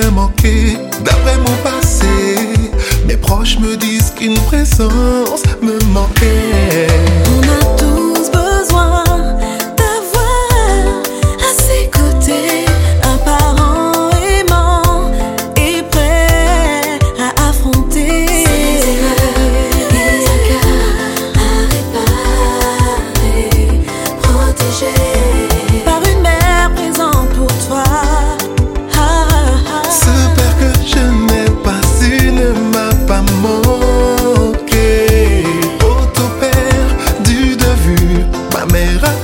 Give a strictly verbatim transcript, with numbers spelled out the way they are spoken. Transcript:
t'ai manqué. D'après mon passé, mes proches me disent qu'une présence me manquait. On a tous besoin d'avoir à ses côtés un parent aimant et prêt à affronter ses erreurs. Il y a qu'à réparer, protéger par une mère présente pour toi. Ah, ah, ah. Ce père que je n'ai pas su ne m'a pas manqué. Oh ton père, du de vue, ma mère a